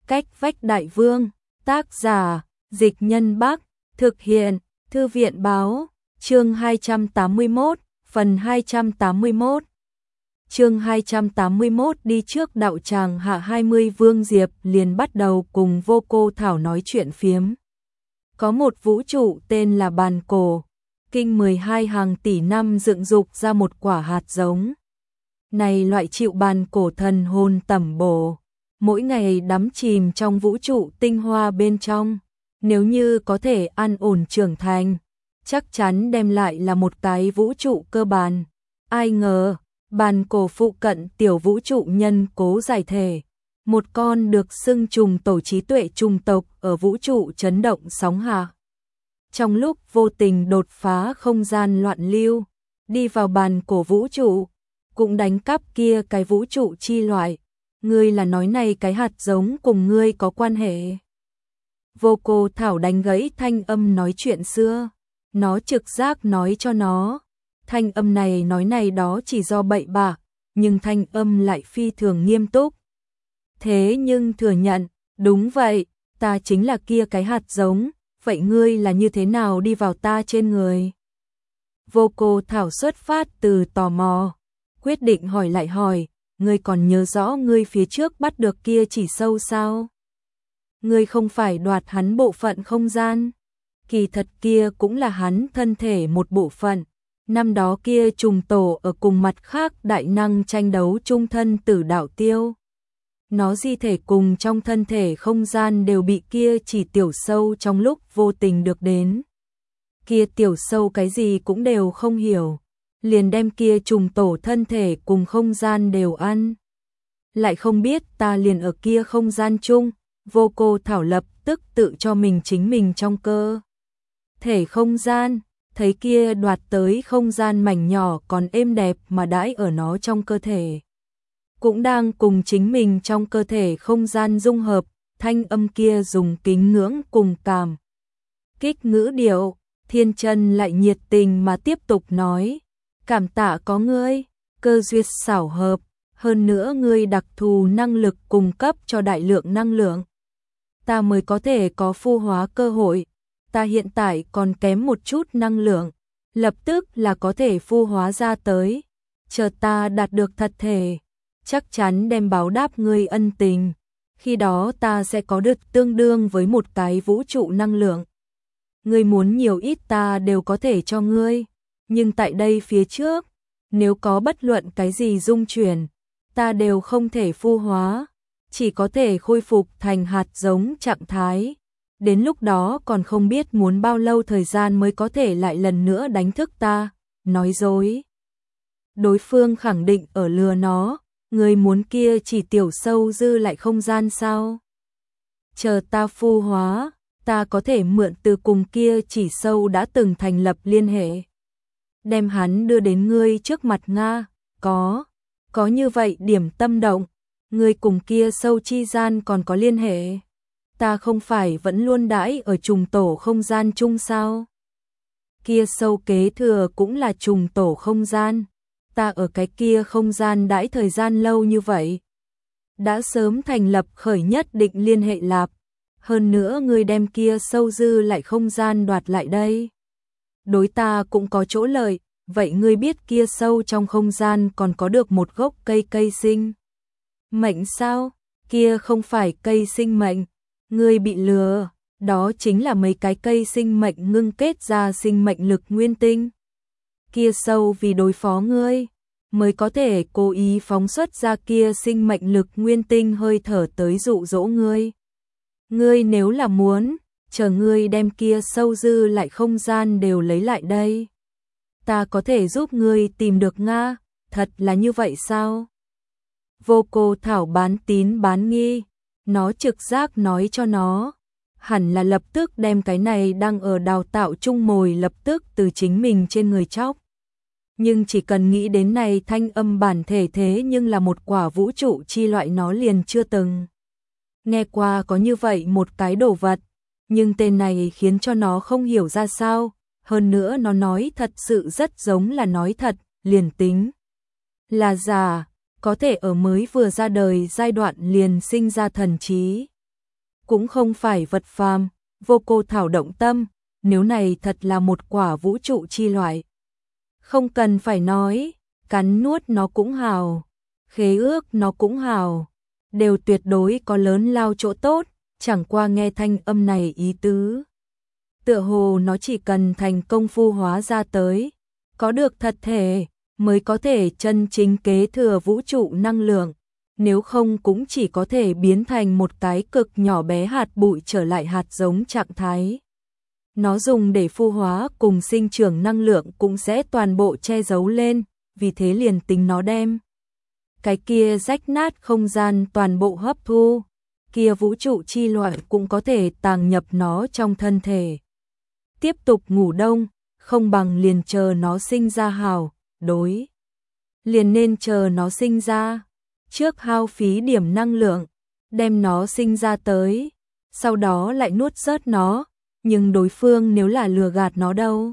Cách vách đại vương, tác giả, Dịch Nhân Bắc, thực hiện, Thư viện báo, chương 281, phần 281. Chương 281 đi trước đạo tràng hạ 20 Vương Diệp liền bắt đầu cùng Vô Cô Thảo nói chuyện phiếm. Có một vũ trụ tên là Bàn Cổ, kinh 12 hàng tỷ năm dựng dục ra một quả hạt giống. Này loại chịu bàn cổ thần hồn tẩm bổ, mỗi ngày đắm chìm trong vũ trụ tinh hoa bên trong, nếu như có thể an ổn trưởng thành, chắc chắn đem lại là một cái vũ trụ cơ bản. Ai ngờ, bàn cổ phụ cận tiểu vũ trụ nhân cố giải thể, một con được xưng trùng tổ trí tuệ trùng tộc ở vũ trụ chấn động sóng hạ. Trong lúc vô tình đột phá không gian loạn lưu, đi vào bàn cổ vũ trụ, cũng đánh cắp kia cái vũ trụ chi loại. Ngươi là nói này cái hạt giống cùng ngươi có quan hệ? Vô Cô Thảo đánh gãy thanh âm nói chuyện xưa, nó trực giác nói cho nó, thanh âm này nói này đó chỉ do bậy bạ, nhưng thanh âm lại phi thường nghiêm túc. Thế nhưng thừa nhận, đúng vậy, ta chính là kia cái hạt giống, vậy ngươi là như thế nào đi vào ta trên người? Vô Cô Thảo xuất phát từ tò mò, quyết định hỏi lại hỏi, ngươi còn nhớ rõ ngươi phía trước bắt được kia chỉ sâu sao? Ngươi không phải đoạt hắn bộ phận không gian? Kỳ thật kia cũng là hắn thân thể một bộ phận. Năm đó kia trùng tổ ở cùng mặt khác đại năng tranh đấu chung thân tử đạo tiêu. Nó di thể cùng trong thân thể không gian đều bị kia chỉ tiểu sâu trong lúc vô tình được đến. Kia tiểu sâu cái gì cũng đều không hiểu, liền đem kia trùng tổ thân thể cùng không gian đều ăn. Lại không biết ta liền ở kia không gian chung. Vô Cô Thảo lập tức tự cho mình chính mình trong cơ thể không gian, thấy kia đoạt tới không gian mảnh nhỏ còn êm đẹp mà đãi ở nó trong cơ thể. Cũng đang cùng chính mình trong cơ thể không gian dung hợp, thanh âm kia dùng kính ngưỡng cùng cảm kích ngữ điệu, Thiên Chân lại nhiệt tình mà tiếp tục nói, cảm tạ có ngươi, cơ duyệt xảo hợp, hơn nữa ngươi đặc thù năng lực cung cấp cho đại lượng năng lượng, ta mới có thể có phu hóa cơ hội. Ta hiện tại còn kém một chút năng lượng, lập tức là có thể phu hóa ra tới. Chờ ta đạt được thật thể, chắc chắn đem báo đáp ngươi ân tình. Khi đó ta sẽ có được tương đương với một cái vũ trụ năng lượng. Ngươi muốn nhiều ít ta đều có thể cho ngươi. Nhưng tại đây phía trước, nếu có bất luận cái gì dung chuyển, ta đều không thể phu hóa, chỉ có thể khôi phục thành hạt giống trạng thái. Đến lúc đó còn không biết muốn bao lâu thời gian mới có thể lại lần nữa đánh thức ta, nói dối. Đối phương khẳng định ở lừa nó, người muốn kia chỉ tiểu sâu dư lại không gian sao? Chờ ta phu hóa, ta có thể mượn từ cùng kia chỉ sâu đã từng thành lập liên hệ. Đem hắn đưa đến ngươi trước mặt Nga, có như vậy điểm tâm động, ngươi cùng kia sâu chi gian còn có liên hệ. Ta không phải vẫn luôn đãi ở trùng tổ không gian chung sao? Kia sâu kế thừa cũng là trùng tổ không gian. Ta ở cái kia không gian đãi thời gian lâu như vậy, đã sớm thành lập khởi nhất định liên hệ lạp. Hơn nữa ngươi đem kia sâu dư lại không gian đoạt lại đây, đối ta cũng có chỗ lợi. Vậy ngươi biết kia sâu trong không gian còn có được một gốc cây sinh mệnh sao? Kia không phải cây sinh mệnh, ngươi bị lừa, đó chính là mấy cái cây sinh mệnh ngưng kết ra sinh mệnh lực nguyên tinh. Kia sâu vì đối phó ngươi, mới có thể cố ý phóng xuất ra kia sinh mệnh lực nguyên tinh hơi thở tới dụ dỗ ngươi. Ngươi nếu là muốn, chờ ngươi đem kia sâu dư lại không gian đều lấy lại đây, ta có thể giúp ngươi tìm được Nga, thật là như vậy sao? Vô Cô Thảo bán tín bán nghi, nó trực giác nói cho nó, hẳn là lập tức đem cái này đang ở đào tạo chung mồi lập tức từ chính mình trên người chóc. Nhưng chỉ cần nghĩ đến này thanh âm bản thể thế nhưng là một quả vũ trụ chi loại nó liền chưa từng nghe qua có như vậy một cái đồ vật, nhưng tên này khiến cho nó không hiểu ra sao, hơn nữa nó nói thật sự rất giống là nói thật, liền tính là giả, có thể ở mới vừa ra đời giai đoạn liền sinh ra thần trí. cũng không phải vật phàm, vô cô thảo động tâm, nếu này thật là một quả vũ trụ chi loại. Không cần phải nói, cắn nuốt nó cũng hào, khế ước nó cũng hào, đều tuyệt đối có lớn lao chỗ tốt, chẳng qua nghe thanh âm này ý tứ. Tựa hồ nó chỉ cần thành công phu hóa ra tới, có được thật thể, mới có thể chân chính kế thừa vũ trụ năng lượng, nếu không cũng chỉ có thể biến thành một cái cực nhỏ bé hạt bụi trở lại hạt giống trạng thái. Nó dùng để phu hóa cùng sinh trưởng năng lượng cũng sẽ toàn bộ che giấu lên, vì thế liền tính nó đem cái kia rách nát không gian toàn bộ hấp thu, kia vũ trụ chi loại cũng có thể tàng nhập nó trong thân thể. Tiếp tục ngủ đông, không bằng liền chờ nó sinh ra hào, đối. Liền nên chờ nó sinh ra, trước hao phí điểm năng lượng, đem nó sinh ra tới, sau đó lại nuốt rớt nó, nhưng đối phương nếu là lừa gạt nó đâu?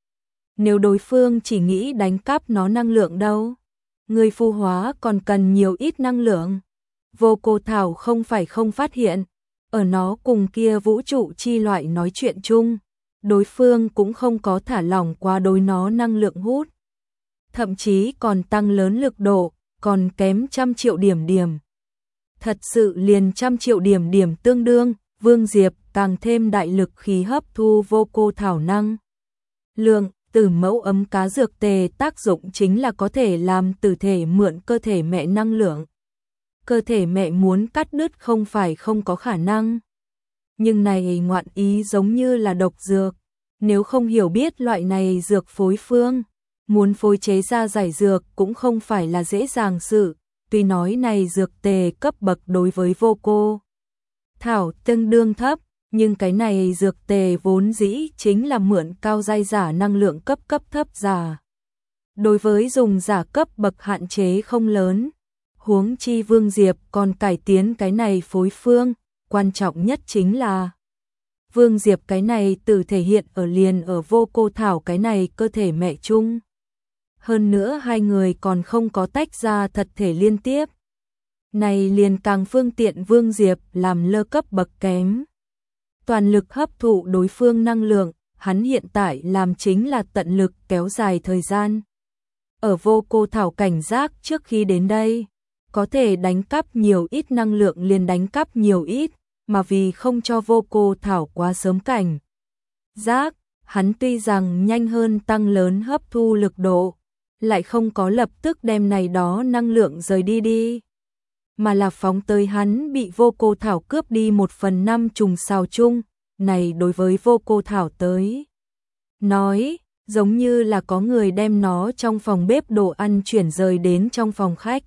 Nếu đối phương chỉ nghĩ đánh cắp nó năng lượng đâu? Người phu hóa còn cần nhiều ít năng lượng. Vô cô thảo không phải không phát hiện, ở nó cùng kia vũ trụ chi loại nói chuyện chung, đối phương cũng không có thả lỏng qua đối nó năng lượng hút. Thậm chí còn tăng lớn lực độ, còn kém 100 triệu điểm điểm. Thật sự liền 100 triệu điểm điểm tương đương, Vương Diệp càng thêm đại lực khí hấp thu vô cô thảo năng lượng. Tử mẫu ấm cá dược tề tác dụng chính là có thể làm tử thể mượn cơ thể mẹ năng lượng. Cơ thể mẹ muốn cắt đứt không phải không có khả năng. Nhưng này ngoạn ý giống như là độc dược. Nếu không hiểu biết loại này dược phối phương, muốn phối chế ra giải dược cũng không phải là dễ dàng sự. Tuy nói này dược tề cấp bậc đối với vô cô thảo tương đương thấp, nhưng cái này dược tề vốn dĩ chính là mượn cao giai giả năng lượng cấp thấp giả. Đối với dùng giả cấp bậc hạn chế không lớn, huống chi Vương Diệp còn cải tiến cái này phối phương, quan trọng nhất chính là Vương Diệp cái này tự thể hiện ở liền ở vô cô thảo cái này cơ thể mẹ chung. Hơn nữa hai người còn không có tách ra thật thể liên tiếp. Này liền càng phương tiện Vương Diệp làm lơ cấp bậc kém. Toàn lực hấp thụ đối phương năng lượng, hắn hiện tại làm chính là tận lực kéo dài thời gian. Ở vô cô thảo cảnh giác trước khi đến đây, có thể đánh cắp nhiều ít năng lượng liền đánh cắp nhiều ít, mà vì không cho vô cô thảo quá sớm cảnh giác, hắn tuy rằng nhanh hơn tăng lớn hấp thu lực độ, lại không có lập tức đem này đó năng lượng rời đi, mà là phóng tới hắn bị vô cô thảo cướp đi 1/5 trùng sao chung, này đối với vô cô thảo tới nói, giống như là có người đem nó trong phòng bếp đồ ăn chuyển rời đến trong phòng khách.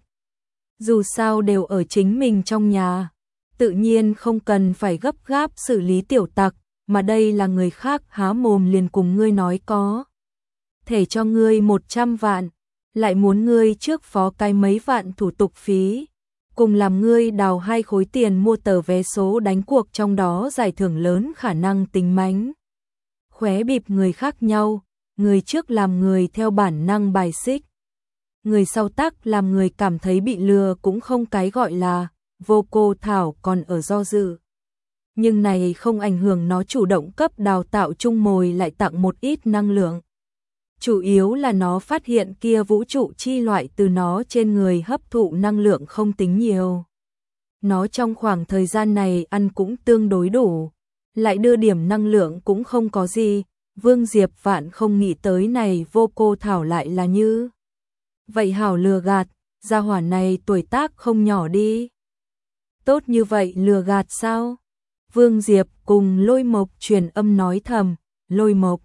Dù sao đều ở chính mình trong nhà, tự nhiên không cần phải gấp gáp xử lý tiểu tặc, mà đây là người khác há mồm liền cùng ngươi nói có thể cho ngươi 100 vạn, lại muốn ngươi trước phó cái mấy vạn thủ tục phí, cùng làm ngươi đào 2 khối tiền mua tờ vé số đánh cuộc trong đó giải thưởng lớn khả năng tính mánh. Khóe bịp người khác nhau, người trước làm người theo bản năng bài xích. Người sau tắc làm người cảm thấy bị lừa cũng không cái gọi là vô cô thảo còn ở do dự. Nhưng này không ảnh hưởng nó chủ động cấp đào tạo chung mồi lại tặng một ít năng lượng. Chủ yếu là nó phát hiện kia vũ trụ chi loại từ nó trên người hấp thụ năng lượng không tính nhiều. Nó trong khoảng thời gian này ăn cũng tương đối đủ, lại đưa điểm năng lượng cũng không có gì. Vương Diệp vạn không nghĩ tới này vô cô thảo lại là như vậy hảo lừa gạt, gia hỏa này tuổi tác không nhỏ đi. Tốt như vậy lừa gạt sao? Vương Diệp cùng Lôi Mộc truyền âm nói thầm, Lôi Mộc.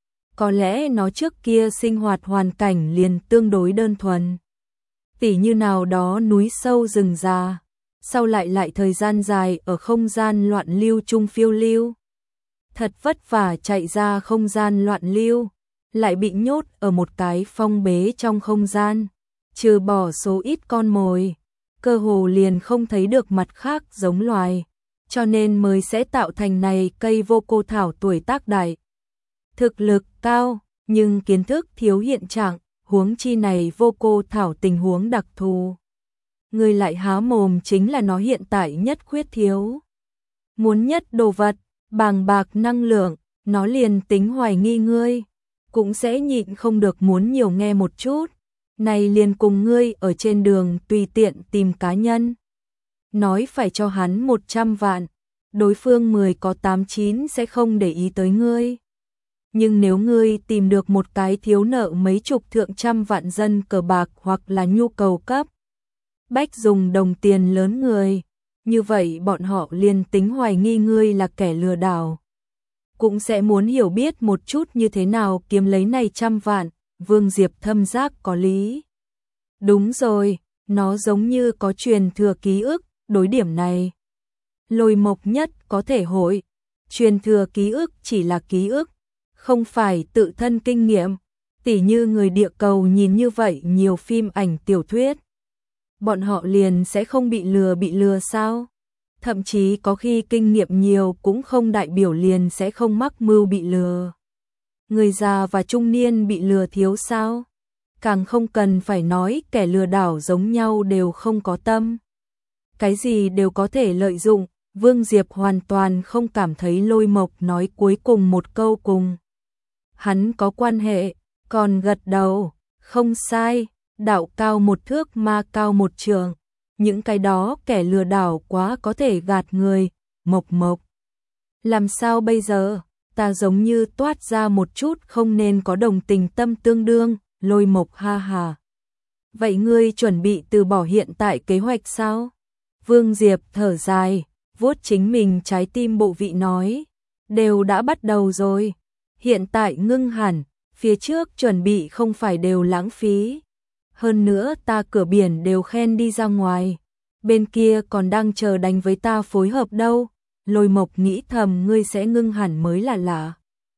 Có lẽ nó trước kia sinh hoạt hoàn cảnh liền tương đối đơn thuần. Tỉ như nào đó núi sâu rừng già, sau lại thời gian dài ở không gian loạn lưu chung phiêu lưu. Thật vất vả chạy ra không gian loạn lưu, lại bị nhốt ở một cái phong bế trong không gian, trừ bỏ số ít con mồi, cơ hồ liền không thấy được mặt khác giống loài, cho nên mới sẽ tạo thành này cây vô cô thảo tuổi tác đại. Thực lực cao, nhưng kiến thức thiếu hiện trạng, huống chi này vô cô thảo tình huống đặc thù. Người lại há mồm chính là nó hiện tại nhất khuyết thiếu. muốn nhất đồ vật, bàng bạc năng lượng, nó liền tính hoài nghi ngươi, cũng sẽ nhịn không được muốn nhiều nghe một chút. Này liền cùng ngươi ở trên đường tùy tiện tìm cá nhân. Nói phải cho hắn 100 vạn, đối phương 10 có 89 sẽ không để ý tới ngươi. Nhưng nếu ngươi tìm được một cái thiếu nợ mấy chục thượng trăm vạn dân cờ bạc hoặc là nhu cầu cấp bách dùng đồng tiền lớn người, như vậy bọn họ liền tính hoài nghi ngươi là kẻ lừa đảo, cũng sẽ muốn hiểu biết một chút như thế nào kiếm lấy này trăm vạn. Vương Diệp thâm giác có lý. Đúng rồi, nó giống như có truyền thừa ký ức, đối điểm này Lôi Mộc nhất có thể hội. Truyền thừa ký ức chỉ là ký ức, không phải tự thân kinh nghiệm. Tỉ như người địa cầu nhìn như vậy nhiều phim ảnh tiểu thuyết, bọn họ liền sẽ không bị lừa sao? Thậm chí có khi kinh nghiệm nhiều cũng không đại biểu liền sẽ không mắc mưu bị lừa. Người già và trung niên bị lừa thiếu sao? Càng không cần phải nói kẻ lừa đảo giống nhau đều không có tâm. Cái gì đều có thể lợi dụng, Vương Diệp hoàn toàn không cảm thấy Lôi Mộc nói cuối cùng một câu cùng hắn có quan hệ, còn gật đầu, không sai, đạo cao một thước ma cao một trượng, những cái đó kẻ lừa đảo quá có thể gạt người. Mộc, làm sao bây giờ? Ta giống như toát ra một chút không nên có đồng tình tâm tương đương. Lôi Mộc ha ha. Vậy ngươi chuẩn bị từ bỏ hiện tại kế hoạch sao? Vương Diệp thở dài, vuốt chính mình trái tim bộ vị nói, đều đã bắt đầu rồi, hiện tại ngưng hẳn, phía trước chuẩn bị không phải đều lãng phí. Hơn nữa ta cửa biển đều khen đi ra ngoài, bên kia còn đang chờ đánh với ta phối hợp đâu. Lôi Mộc nghĩ thầm ngươi sẽ ngưng hẳn mới là lạ.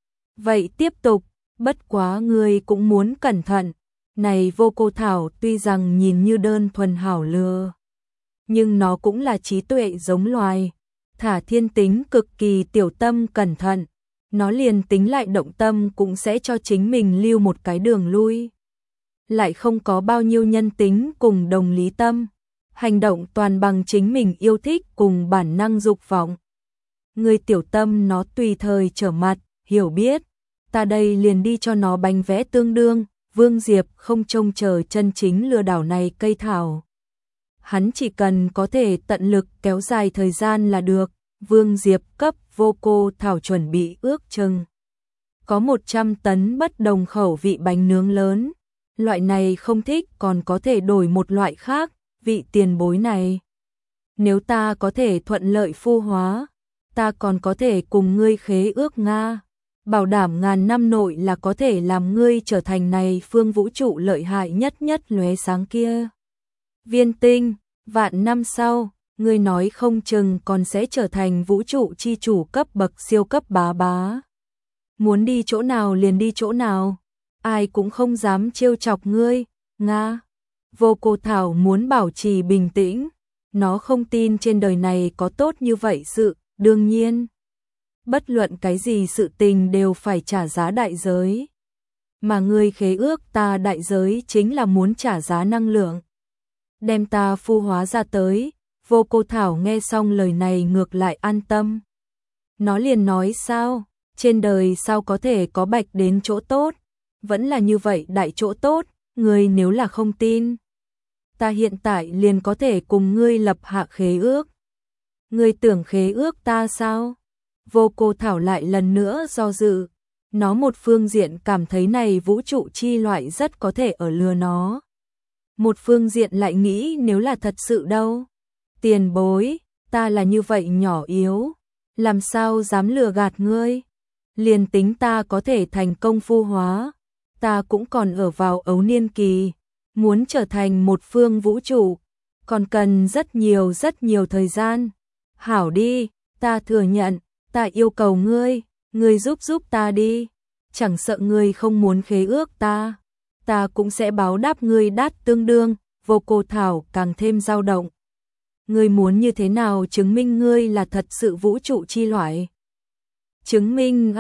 Vậy tiếp tục, bất quá ngươi cũng muốn cẩn thận. Này Vô Cô Thảo tuy rằng nhìn như đơn thuần hảo lừa, nhưng nó cũng là trí tuệ giống loài, thả thiên tính cực kỳ tiểu tâm cẩn thận, nó liền tính lại động tâm cũng sẽ cho chính mình lưu một cái đường lui. Lại không có bao nhiêu nhân tính cùng đồng lý tâm, hành động toàn bằng chính mình yêu thích cùng bản năng dục vọng. Người tiểu tâm nó tùy thời trở mặt, hiểu biết, ta đây liền đi cho nó bánh vẽ tương đương. Vương Diệp không trông chờ chân chính lừa đảo này cây thảo. Hắn chỉ cần có thể tận lực kéo dài thời gian là được. Vương Diệp cấp Vô Cô Thảo chuẩn bị ước chừng có 100 tấn bất đồng khẩu vị bánh nướng lớn. Loại này không thích còn có thể đổi một loại khác. Vị tiền bối này, nếu ta có thể thuận lợi phu hóa, ta còn có thể cùng ngươi khế ước Nga, bảo đảm 1000 năm nội là có thể làm ngươi trở thành này phương vũ trụ lợi hại nhất lóe sáng kia viên tinh. Vạn năm sau, ngươi nói không chừng còn sẽ trở thành vũ trụ chi chủ cấp bậc siêu cấp bá. Muốn đi chỗ nào liền đi chỗ nào, ai cũng không dám trêu chọc ngươi, Nga. Vô Cô Thảo muốn bảo trì bình tĩnh, nó không tin trên đời này có tốt như vậy sự. Đương nhiên, bất luận cái gì sự tình đều phải trả giá đại giới. Mà ngươi khế ước ta đại giới chính là muốn trả giá năng lượng. Đem ta phu hóa ra tới. Vô Cô Thảo nghe xong lời này ngược lại an tâm. Nó liền nói sao, trên đời sao có thể có bạch đến chỗ tốt, vẫn là như vậy đại chỗ tốt, ngươi nếu là không tin, ta hiện tại liền có thể cùng ngươi lập hạ khế ước. Ngươi tưởng khế ước ta sao? Vô Cô Thảo lại lần nữa do dự, nó một phương diện cảm thấy này vũ trụ chi loại rất có thể ở lừa nó. Một phương diện lại nghĩ nếu là thật sự đâu. Tiền bối, ta là như vậy nhỏ yếu, làm sao dám lừa gạt ngươi? Liền tính ta có thể thành công phu hóa, ta cũng còn ở vào ấu niên kỳ, muốn trở thành một phương vũ trụ, còn cần rất nhiều thời gian. Hảo đi, ta thừa nhận, ta yêu cầu ngươi giúp ta đi, chẳng sợ ngươi không muốn khế ước ta cũng sẽ báo đáp ngươi đắt tương đương. Vô Cô Thảo càng thêm dao động. Ngươi muốn như thế nào chứng minh ngươi là thật sự vũ trụ chi loại? Chứng minh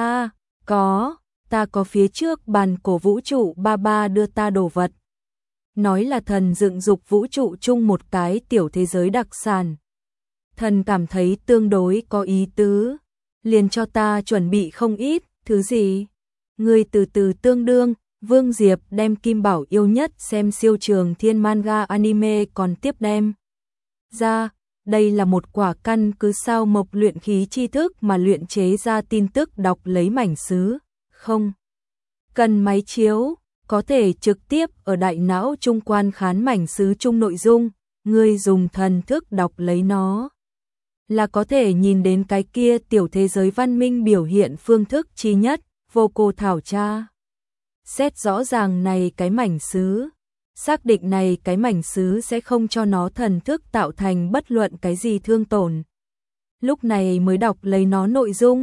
ta có phía trước bàn cổ vũ trụ ba đưa ta đồ vật. Nói là thần dựng dục vũ trụ chung một cái tiểu thế giới đặc sản. Thần cảm thấy tương đối có ý tứ, liền cho ta chuẩn bị không ít, thứ gì? Ngươi từ từ tương đương. Vương Diệp đem Kim Bảo yêu nhất xem siêu trường thiên manga anime còn tiếp đem ra, đây là một quả căn cứ sao mộc luyện khí tri thức mà luyện chế ra tin tức đọc lấy mảnh sứ, không cần máy chiếu, có thể trực tiếp ở đại não trung quan khán mảnh sứ chung nội dung, ngươi dùng thần thức đọc lấy nó là có thể nhìn đến cái kia tiểu thế giới văn minh biểu hiện phương thức chi nhất, vô cô thảo tra. Xét rõ ràng này cái mảnh sứ, xác định này cái mảnh sứ sẽ không cho nó thần thức tạo thành bất luận cái gì thương tổn. Lúc này mới đọc lấy nó nội dung,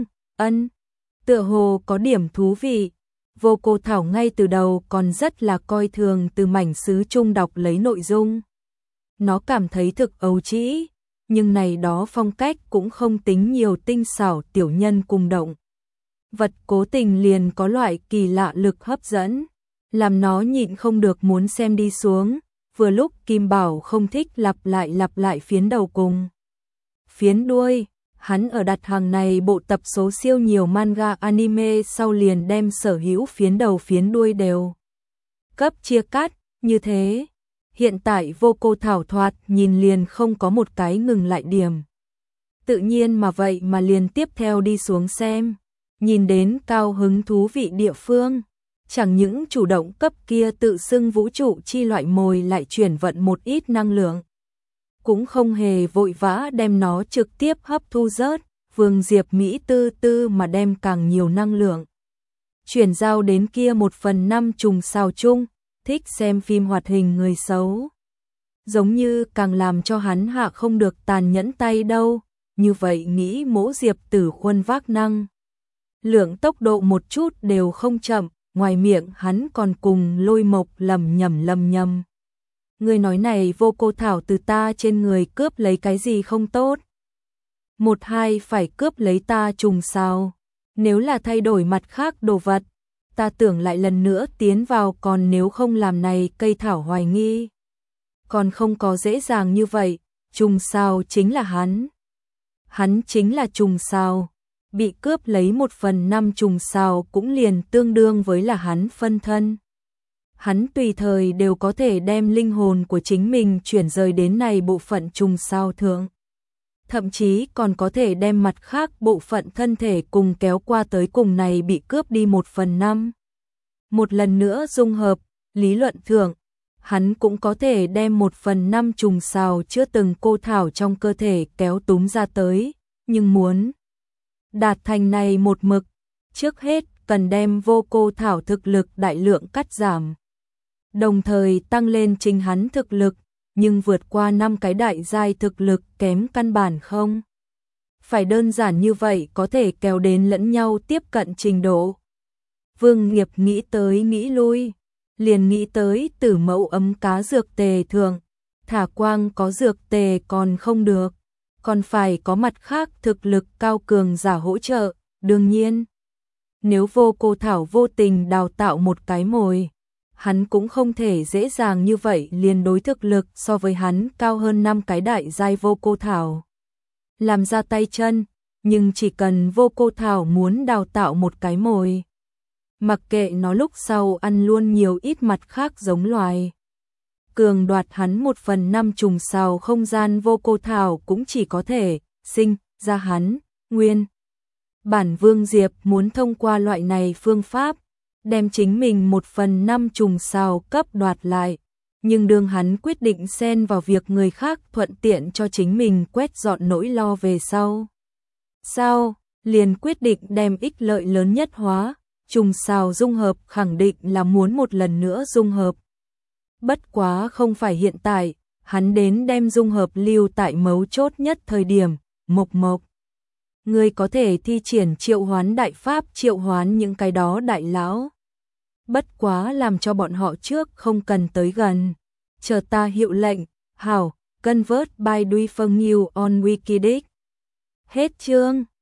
tựa hồ có điểm thú vị. Vô cô thảo ngay từ đầu còn rất là coi thường từ mảnh sứ chung đọc lấy nội dung. Nó cảm thấy thực ấu trĩ, nhưng này đó phong cách cũng không tính nhiều tinh xảo tiểu nhân cùng động. Vật cố tình liền có loại kỳ lạ lực hấp dẫn, làm nó nhịn không được muốn xem đi xuống, vừa lúc Kim Bảo không thích lặp lại phiến đầu cùng phiến đuôi, hắn ở đặt hàng này bộ tập số siêu nhiều manga anime sau liền đem sở hữu phiến đầu phiến đuôi đều cấp chia cắt, như thế. Hiện tại vô cô thảo thoạt nhìn liền không có một cái ngừng lại điểm. Tự nhiên mà vậy mà liền tiếp theo đi xuống xem. Nhìn đến cao hứng thú vị địa phương, chẳng những chủ động cấp kia tự xưng vũ trụ chi loại mồi lại chuyển vận một ít năng lượng, cũng không hề vội vã đem nó trực tiếp hấp thu rớt, Vương Diệp Mỹ tư tư mà đem càng nhiều năng lượng chuyển giao đến kia 1/5 trùng sao chung, thích xem phim hoạt hình người xấu. Giống như càng làm cho hắn hạ không được tàn nhẫn tay đâu, như vậy nghĩ Mỗ Diệp Tử khuôn vác năng lượng tốc độ một chút đều không chậm, ngoài miệng hắn còn cùng Lôi Mộc lầm nhầm. Người nói này vô cô thảo từ ta trên người cướp lấy cái gì không tốt? 1-2 phải cướp lấy ta trùng sao? Nếu là thay đổi mặt khác đồ vật, ta tưởng lại lần nữa tiến vào, còn nếu không làm này cây thảo hoài nghi. Còn không có dễ dàng như vậy, trùng sao chính là hắn. Hắn chính là trùng sao. Bị cướp lấy 1/5 trùng sao cũng liền tương đương với là hắn phân thân. Hắn tùy thời đều có thể đem linh hồn của chính mình chuyển rời đến này bộ phận trùng sao thượng. Thậm chí còn có thể đem mặt khác bộ phận thân thể cùng kéo qua tới cùng này bị cướp đi 1/5. Một lần nữa dung hợp, lý luận thượng, hắn cũng có thể đem 1/5 trùng sao chưa từng cô thảo trong cơ thể kéo túm ra tới, nhưng muốn đạt thành này một mực, trước hết cần đem vô cô thảo thực lực đại lượng cắt giảm, đồng thời tăng lên chính hắn thực lực, nhưng vượt qua 5 cái đại giai thực lực kém căn bản không phải đơn giản như vậy có thể kéo đến lẫn nhau tiếp cận trình độ. Vương Nghiệp nghĩ tới nghĩ lui, liền nghĩ tới Tử Mẫu ấm cá dược tề thường, thả quang có dược tề còn không được, còn phải có mặt khác thực lực cao cường giả hỗ trợ. Đương nhiên, nếu vô cô thảo vô tình đào tạo một cái mồi, hắn cũng không thể dễ dàng như vậy liền đối thực lực so với hắn cao hơn 5 cái đại giai vô cô thảo làm ra tay chân, nhưng chỉ cần vô cô thảo muốn đào tạo một cái mồi, mặc kệ nó lúc sau ăn luôn nhiều ít mặt khác giống loài, cường đoạt hắn 1/5 trùng sao không gian, vô cô thảo cũng chỉ có thể sinh ra hắn nguyên bản. Vương Diệp muốn thông qua loại này phương pháp đem chính mình 1/5 trùng sao cấp đoạt lại, nhưng đương hắn quyết định xen vào việc người khác thuận tiện cho chính mình quét dọn nỗi lo về sau, liền quyết định đem ích lợi lớn nhất hóa, trùng sao dung hợp khẳng định là muốn một lần nữa dung hợp. Bất quá không phải hiện tại, hắn đến đem dung hợp lưu tại mấu chốt nhất thời điểm. Mộc, ngươi có thể thi triển triệu hoán đại pháp triệu hoán những cái đó đại lão. Bất quá làm cho bọn họ trước không cần tới gần. Chờ ta hiệu lệnh, hảo, convert by Duy Phong New on Wikidic. Hết chương.